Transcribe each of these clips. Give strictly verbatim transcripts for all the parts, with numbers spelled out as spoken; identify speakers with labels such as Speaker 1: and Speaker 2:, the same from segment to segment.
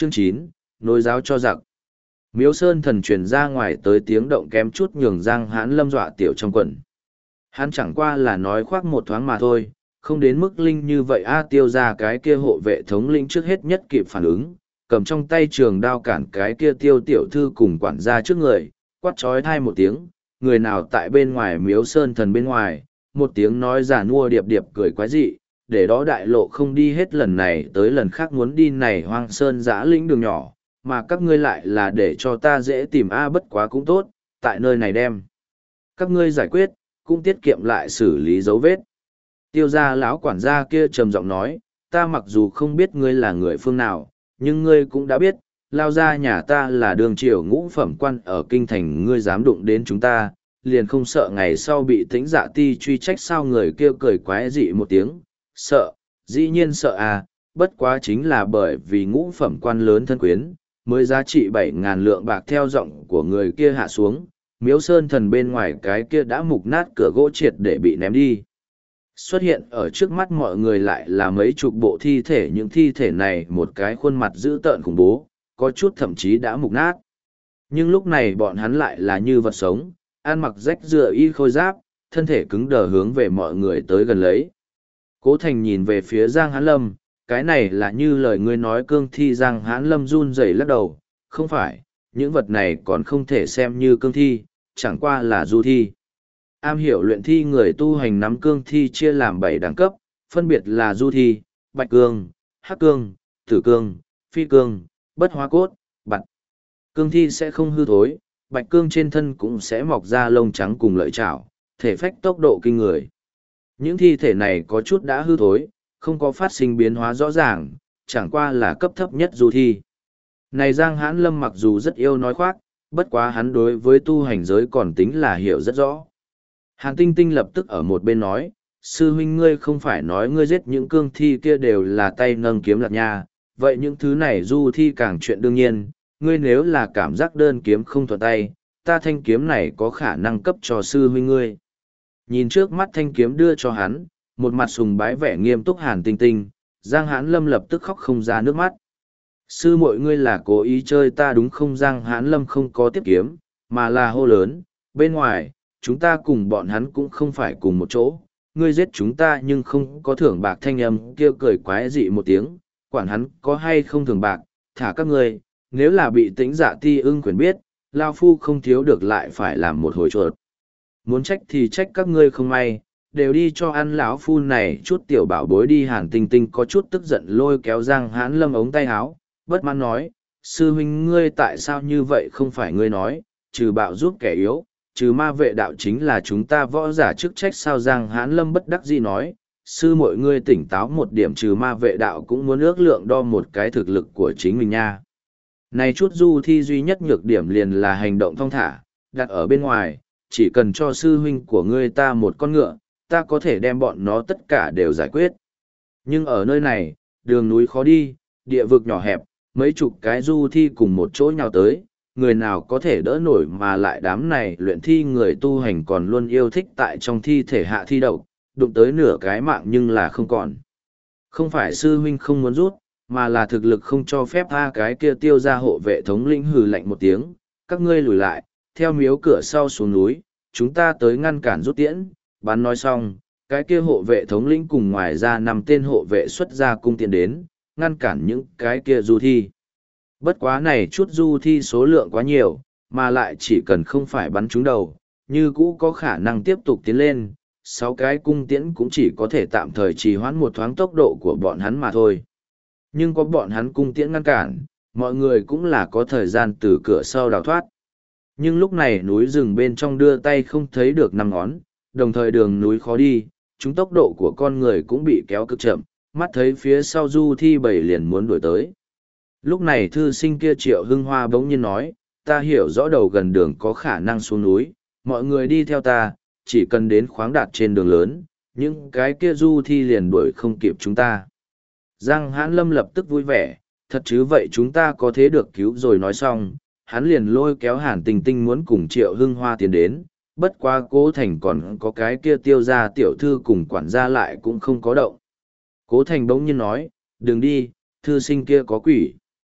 Speaker 1: Chương chín, nối giáo cho giặc. Miếu Sơn Thần truyền ra ngoài tới tiếng động kém chút nhường Giang Hãn Lâm dọa tiểu trong quần. Hắn chẳng qua là nói khoác một thoáng mà thôi, không đến mức linh như vậy a tiêu ra cái kia hộ vệ thống lĩnh trước hết nhất kịp phản ứng, cầm trong tay trường đao cản cái kia tiêu tiểu thư cùng quản gia trước người, quát trói thai một tiếng, người nào tại bên ngoài Miếu Sơn Thần bên ngoài, một tiếng nói giả nua điệp điệp cười quái dị, để đó đại lộ không đi hết lần này tới lần khác muốn đi này hoang sơn giã lĩnh đường nhỏ, mà các ngươi lại là để cho ta dễ tìm a bất quá cũng tốt, tại nơi này đem. Các ngươi giải quyết, cũng tiết kiệm lại xử lý dấu vết. Tiêu gia lão quản gia kia trầm giọng nói, ta mặc dù không biết ngươi là người phương nào, nhưng ngươi cũng đã biết, lao ra nhà ta là đường triều ngũ phẩm quan ở kinh thành, ngươi dám đụng đến chúng ta, liền không sợ ngày sau bị tĩnh dạ ti truy trách sao. Người kia cười quái dị một tiếng, sợ, dĩ nhiên sợ à, bất quá chính là bởi vì ngũ phẩm quan lớn thân quyến, mới giá trị bảy ngàn lượng bạc. Theo giọng của người kia hạ xuống, Miếu Sơn Thần bên ngoài cái kia đã mục nát cửa gỗ triệt để bị ném đi. Xuất hiện ở trước mắt mọi người lại là mấy chục bộ thi thể, những thi thể này một cái khuôn mặt dữ tợn khủng bố, có chút thậm chí đã mục nát. Nhưng lúc này bọn hắn lại là như vật sống, ăn mặc rách rượi y khôi giáp, thân thể cứng đờ hướng về mọi người tới gần lấy. Cố Thành nhìn về phía Giang Hãn Lâm, cái này là như lời ngươi nói cương thi. Giang Hãn Lâm run rẩy lắc đầu, không phải, những vật này còn không thể xem như cương thi, chẳng qua là du thi. Am hiểu luyện thi người tu hành nắm cương thi chia làm bảy đẳng cấp, phân biệt là du thi, bạch cương, hắc cương, tử cương, phi cương, bất hóa cốt, bặt. Cương thi sẽ không hư thối, bạch cương trên thân cũng sẽ mọc ra lông trắng cùng lợi chảo, thể phách tốc độ kinh người. Những thi thể này có chút đã hư thối, không có phát sinh biến hóa rõ ràng, chẳng qua là cấp thấp nhất du thi. Này Giang Hãn Lâm mặc dù rất yêu nói khoác, bất quá hắn đối với tu hành giới còn tính là hiểu rất rõ. Hàn Tinh Tinh lập tức ở một bên nói, sư huynh ngươi không phải nói ngươi giết những cương thi kia đều là tay nâng kiếm lạt nha, vậy những thứ này du thi càng chuyện đương nhiên, ngươi nếu là cảm giác đơn kiếm không thuận tay, ta thanh kiếm này có khả năng cấp cho sư huynh ngươi. Nhìn trước mắt thanh kiếm đưa cho hắn, một mặt sùng bái vẻ nghiêm túc Hàn Tinh Tinh, Giang Hãn Lâm lập tức khóc không ra nước mắt. Sư muội ngươi là cố ý chơi ta đúng không? Giang Hãn Lâm không có tiếp kiếm, mà là hô lớn, bên ngoài, chúng ta cùng bọn hắn cũng không phải cùng một chỗ, ngươi giết chúng ta nhưng không có thưởng bạc. Thanh âm kêu cười quái dị một tiếng, quản hắn có hay không thưởng bạc, thả các ngươi, nếu là bị tĩnh dạ ti ưng quyền biết, lao phu không thiếu được lại phải làm một hồi chuột. Muốn trách thì trách các ngươi không may, đều đi cho ăn lão phu này chút tiểu bảo bối đi. Hàn Tinh Tinh có chút tức giận lôi kéo Giang Hãn Lâm ống tay áo, bất mãn nói, sư huynh ngươi tại sao như vậy? Không phải ngươi nói, trừ bạo giúp kẻ yếu, trừ ma vệ đạo chính là chúng ta võ giả chức trách sao? Giang Hãn Lâm bất đắc dĩ nói, sư muội ngươi tỉnh táo một điểm, trừ ma vệ đạo cũng muốn ước lượng đo một cái thực lực của chính mình nha. Này chút du thi duy nhất nhược điểm liền là hành động thong thả, đặt ở bên ngoài, chỉ cần cho sư huynh của ngươi ta một con ngựa, ta có thể đem bọn nó tất cả đều giải quyết. Nhưng ở nơi này, đường núi khó đi, địa vực nhỏ hẹp, mấy chục cái du thi cùng một chỗ nhào tới, người nào có thể đỡ nổi? Mà lại đám này luyện thi người tu hành còn luôn yêu thích tại trong thi thể hạ thi độc, đụng tới nửa cái mạng nhưng là không còn. Không phải sư huynh không muốn rút, mà là thực lực không cho phép. tha cái kia tiêu ra hộ vệ thống lĩnh hừ lạnh một tiếng, các ngươi lùi lại, theo miếu cửa sau xuống núi, chúng ta tới ngăn cản rút tiễn. Bắn nói xong, cái kia hộ vệ thống lĩnh cùng ngoài ra năm tên hộ vệ xuất ra cung tiễn đến, ngăn cản những cái kia du thi. Bất quá này chút du thi số lượng quá nhiều, mà lại chỉ cần không phải bắn trúng đầu, như cũ có khả năng tiếp tục tiến lên, sáu cái cung tiễn cũng chỉ có thể tạm thời trì hoãn một thoáng tốc độ của bọn hắn mà thôi. Nhưng có bọn hắn cung tiễn ngăn cản, mọi người cũng là có thời gian từ cửa sau đào thoát. Nhưng lúc này núi rừng bên trong đưa tay không thấy được năm ngón, đồng thời đường núi khó đi, chúng tốc độ của con người cũng bị kéo cực chậm, mắt thấy phía sau du thi bảy liền muốn đuổi tới. Lúc này thư sinh kia Triệu Hưng Hoa bỗng nhiên nói, ta hiểu rõ đầu gần đường có khả năng xuống núi, mọi người đi theo ta, chỉ cần đến khoáng đạt trên đường lớn, những cái kia du thi liền đuổi không kịp chúng ta. Giang Hãn Lâm lập tức vui vẻ, thật chứ vậy chúng ta có thế được cứu rồi. Nói xong, hắn liền lôi kéo Hàn Tinh Tinh muốn cùng Triệu Hưng Hoa tiến đến, bất quá Cố Thành còn có cái kia tiêu ra tiểu thư cùng quản gia lại cũng không có động. Cố Thành bỗng nhiên nói, đừng đi, thư sinh kia có quỷ.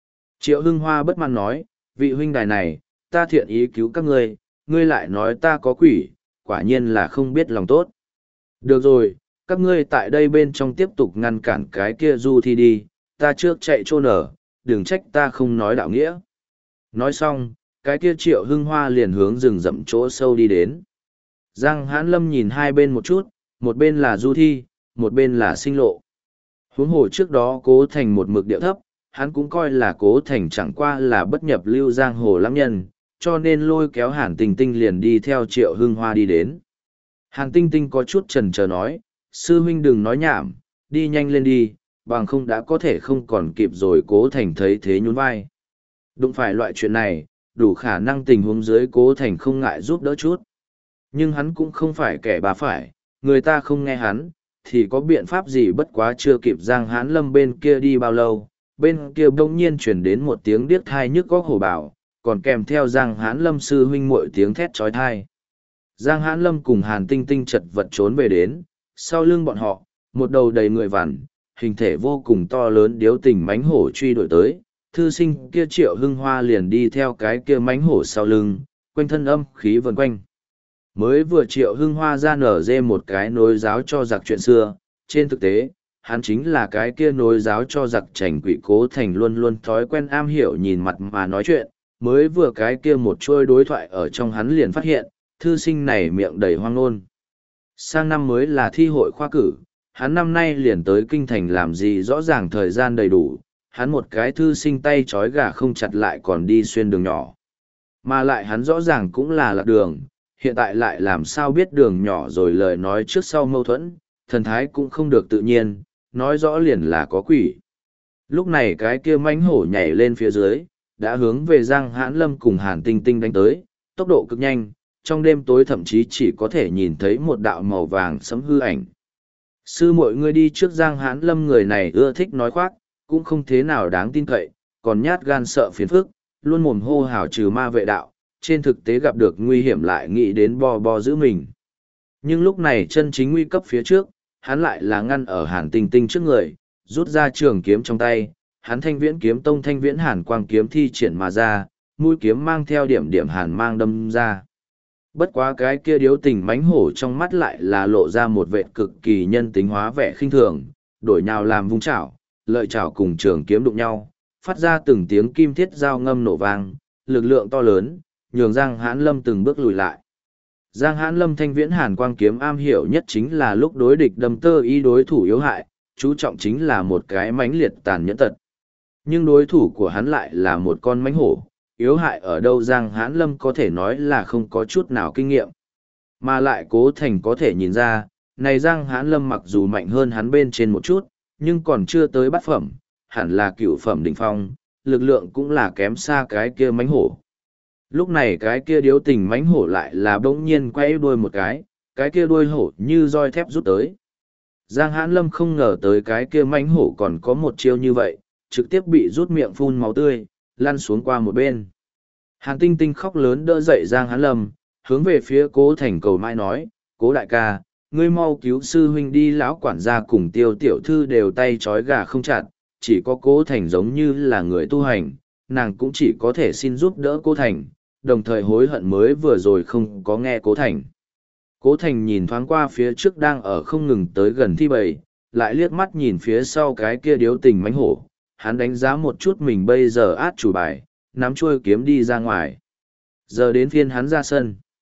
Speaker 1: Triệu Hưng Hoa bất mãn nói, vị huynh đài này, ta thiện ý cứu các ngươi, ngươi lại nói ta có quỷ, quả nhiên là không biết lòng tốt. Được rồi, các ngươi tại đây bên trong tiếp tục ngăn cản cái kia du thi đi, ta trước chạy trôn ở, đừng trách ta không nói đạo nghĩa. Nói xong, cái kia Triệu Hưng Hoa liền hướng rừng rậm chỗ sâu đi đến. Giang Hãn Lâm nhìn hai bên một chút, một bên là du thi, một bên là sinh lộ. Huống hồ trước đó Cố Thành một mực điệu thấp, hắn cũng coi là Cố Thành chẳng qua là bất nhập lưu giang hồ lãng nhân, cho nên lôi kéo Hàn Tinh Tinh liền đi theo Triệu Hưng Hoa đi đến. Hàn Tinh Tinh có chút chần chờ nói, sư huynh đừng nói nhảm, đi nhanh lên đi, bằng không đã có thể không còn kịp rồi. Cố Thành thấy thế nhún vai. Đụng phải loại chuyện này, đủ khả năng tình huống dưới Cố Thành không ngại giúp đỡ chút. Nhưng hắn cũng không phải kẻ bà phải, người ta không nghe hắn, thì có biện pháp gì. Bất quá chưa kịp Giang Hãn Lâm bên kia đi bao lâu, bên kia bỗng nhiên chuyển đến một tiếng điếc thai nhức góc hổ bảo, còn kèm theo Giang Hãn Lâm sư huynh muội tiếng thét trói thai. Giang Hãn Lâm cùng Hàn Tinh Tinh chật vật trốn về đến, sau lưng bọn họ, một đầu đầy người vằn, hình thể vô cùng to lớn điếu tình mánh hổ truy đuổi tới, thư sinh kia Triệu Hưng Hoa liền đi theo cái kia mánh hổ sau lưng, quanh thân âm khí vần quanh. Mới vừa Triệu Hưng Hoa ra nở dê một cái nối giáo cho giặc chuyện xưa, trên thực tế, hắn chính là cái kia nối giáo cho giặc trành quỷ. Cố Thành luôn luôn thói quen am hiểu nhìn mặt mà nói chuyện, mới vừa cái kia một trôi đối thoại ở trong hắn liền phát hiện, thư sinh này miệng đầy hoang ngôn. Sang năm mới là thi hội khoa cử, hắn năm nay liền tới kinh thành làm gì rõ ràng thời gian đầy đủ, hắn một cái thư sinh tay trói gà không chặt lại còn đi xuyên đường nhỏ. Mà lại hắn rõ ràng cũng là lạc đường, hiện tại lại làm sao biết đường nhỏ rồi lời nói trước sau mâu thuẫn, thần thái cũng không được tự nhiên, nói rõ liền là có quỷ. Lúc này cái kia mãnh hổ nhảy lên phía dưới, đã hướng về Giang Hãn Lâm cùng Hàn Tinh Tinh đánh tới, tốc độ cực nhanh, trong đêm tối thậm chí chỉ có thể nhìn thấy một đạo màu vàng sẫm hư ảnh. Sư muội ngươi đi trước. Giang Hãn Lâm người này ưa thích nói khoác, cũng không thế nào đáng tin cậy, còn nhát gan sợ phiền phức, luôn mồm hô hào trừ ma vệ đạo, trên thực tế gặp được nguy hiểm lại nghĩ đến bo bo giữ mình. Nhưng lúc này chân chính nguy cấp phía trước, hắn lại là ngăn ở Hàn Tinh Tinh trước người, rút ra trường kiếm trong tay, hắn Thanh Viễn kiếm tông Thanh Viễn Hàn quang kiếm thi triển mà ra, mũi kiếm mang theo điểm điểm hàn mang đâm ra. Bất quá cái kia điếu tình mánh hổ trong mắt lại là lộ ra một vệt cực kỳ nhân tính hóa vẻ khinh thường, đổi nhào làm vung chảo, lợi chảo cùng trường kiếm đụng nhau, phát ra từng tiếng kim thiết giao ngâm nổ vang, lực lượng to lớn, nhường Giang Hãn Lâm từng bước lùi lại. Giang Hãn Lâm Thanh Viễn Hàn quang kiếm am hiểu nhất chính là lúc đối địch đâm tơ ý đối thủ yếu hại, chú trọng chính là một cái mãnh liệt tàn nhẫn tật. Nhưng đối thủ của hắn lại là một con mãnh hổ, yếu hại ở đâu Giang Hãn Lâm có thể nói là không có chút nào kinh nghiệm. Mà lại Cố Thành có thể nhìn ra, này Giang Hãn Lâm mặc dù mạnh hơn hắn bên trên một chút, nhưng còn chưa tới bát phẩm, hẳn là cửu phẩm đỉnh phong, lực lượng cũng là kém xa cái kia mãnh hổ. Lúc này cái kia điếu tình mãnh hổ lại là bỗng nhiên quay đuôi một cái, cái kia đuôi hổ như roi thép rút tới. Giang Hãn Lâm không ngờ tới cái kia mãnh hổ còn có một chiêu như vậy, trực tiếp bị rút miệng phun máu tươi, lăn xuống qua một bên. Hàn Tinh Tinh khóc lớn đỡ dậy Giang Hãn Lâm, hướng về phía Cố Thành cầu mai nói, Cố đại ca, ngươi mau cứu sư huynh đi. Lão quản gia cùng Tiêu tiểu thư đều tay trói gà không chặt, chỉ có Cố Thành giống như là người tu hành, nàng cũng chỉ có thể xin giúp đỡ Cố Thành, đồng thời hối hận mới vừa rồi không có nghe Cố Thành. Cố Thành nhìn thoáng qua phía trước đang ở không ngừng tới gần thi bầy, lại liếc mắt nhìn phía sau cái kia điếu tình mánh hổ, hắn đánh giá một chút mình bây giờ át chủ bài, nắm chuôi kiếm đi ra ngoài. Giờ đến phiên hắn ra sân.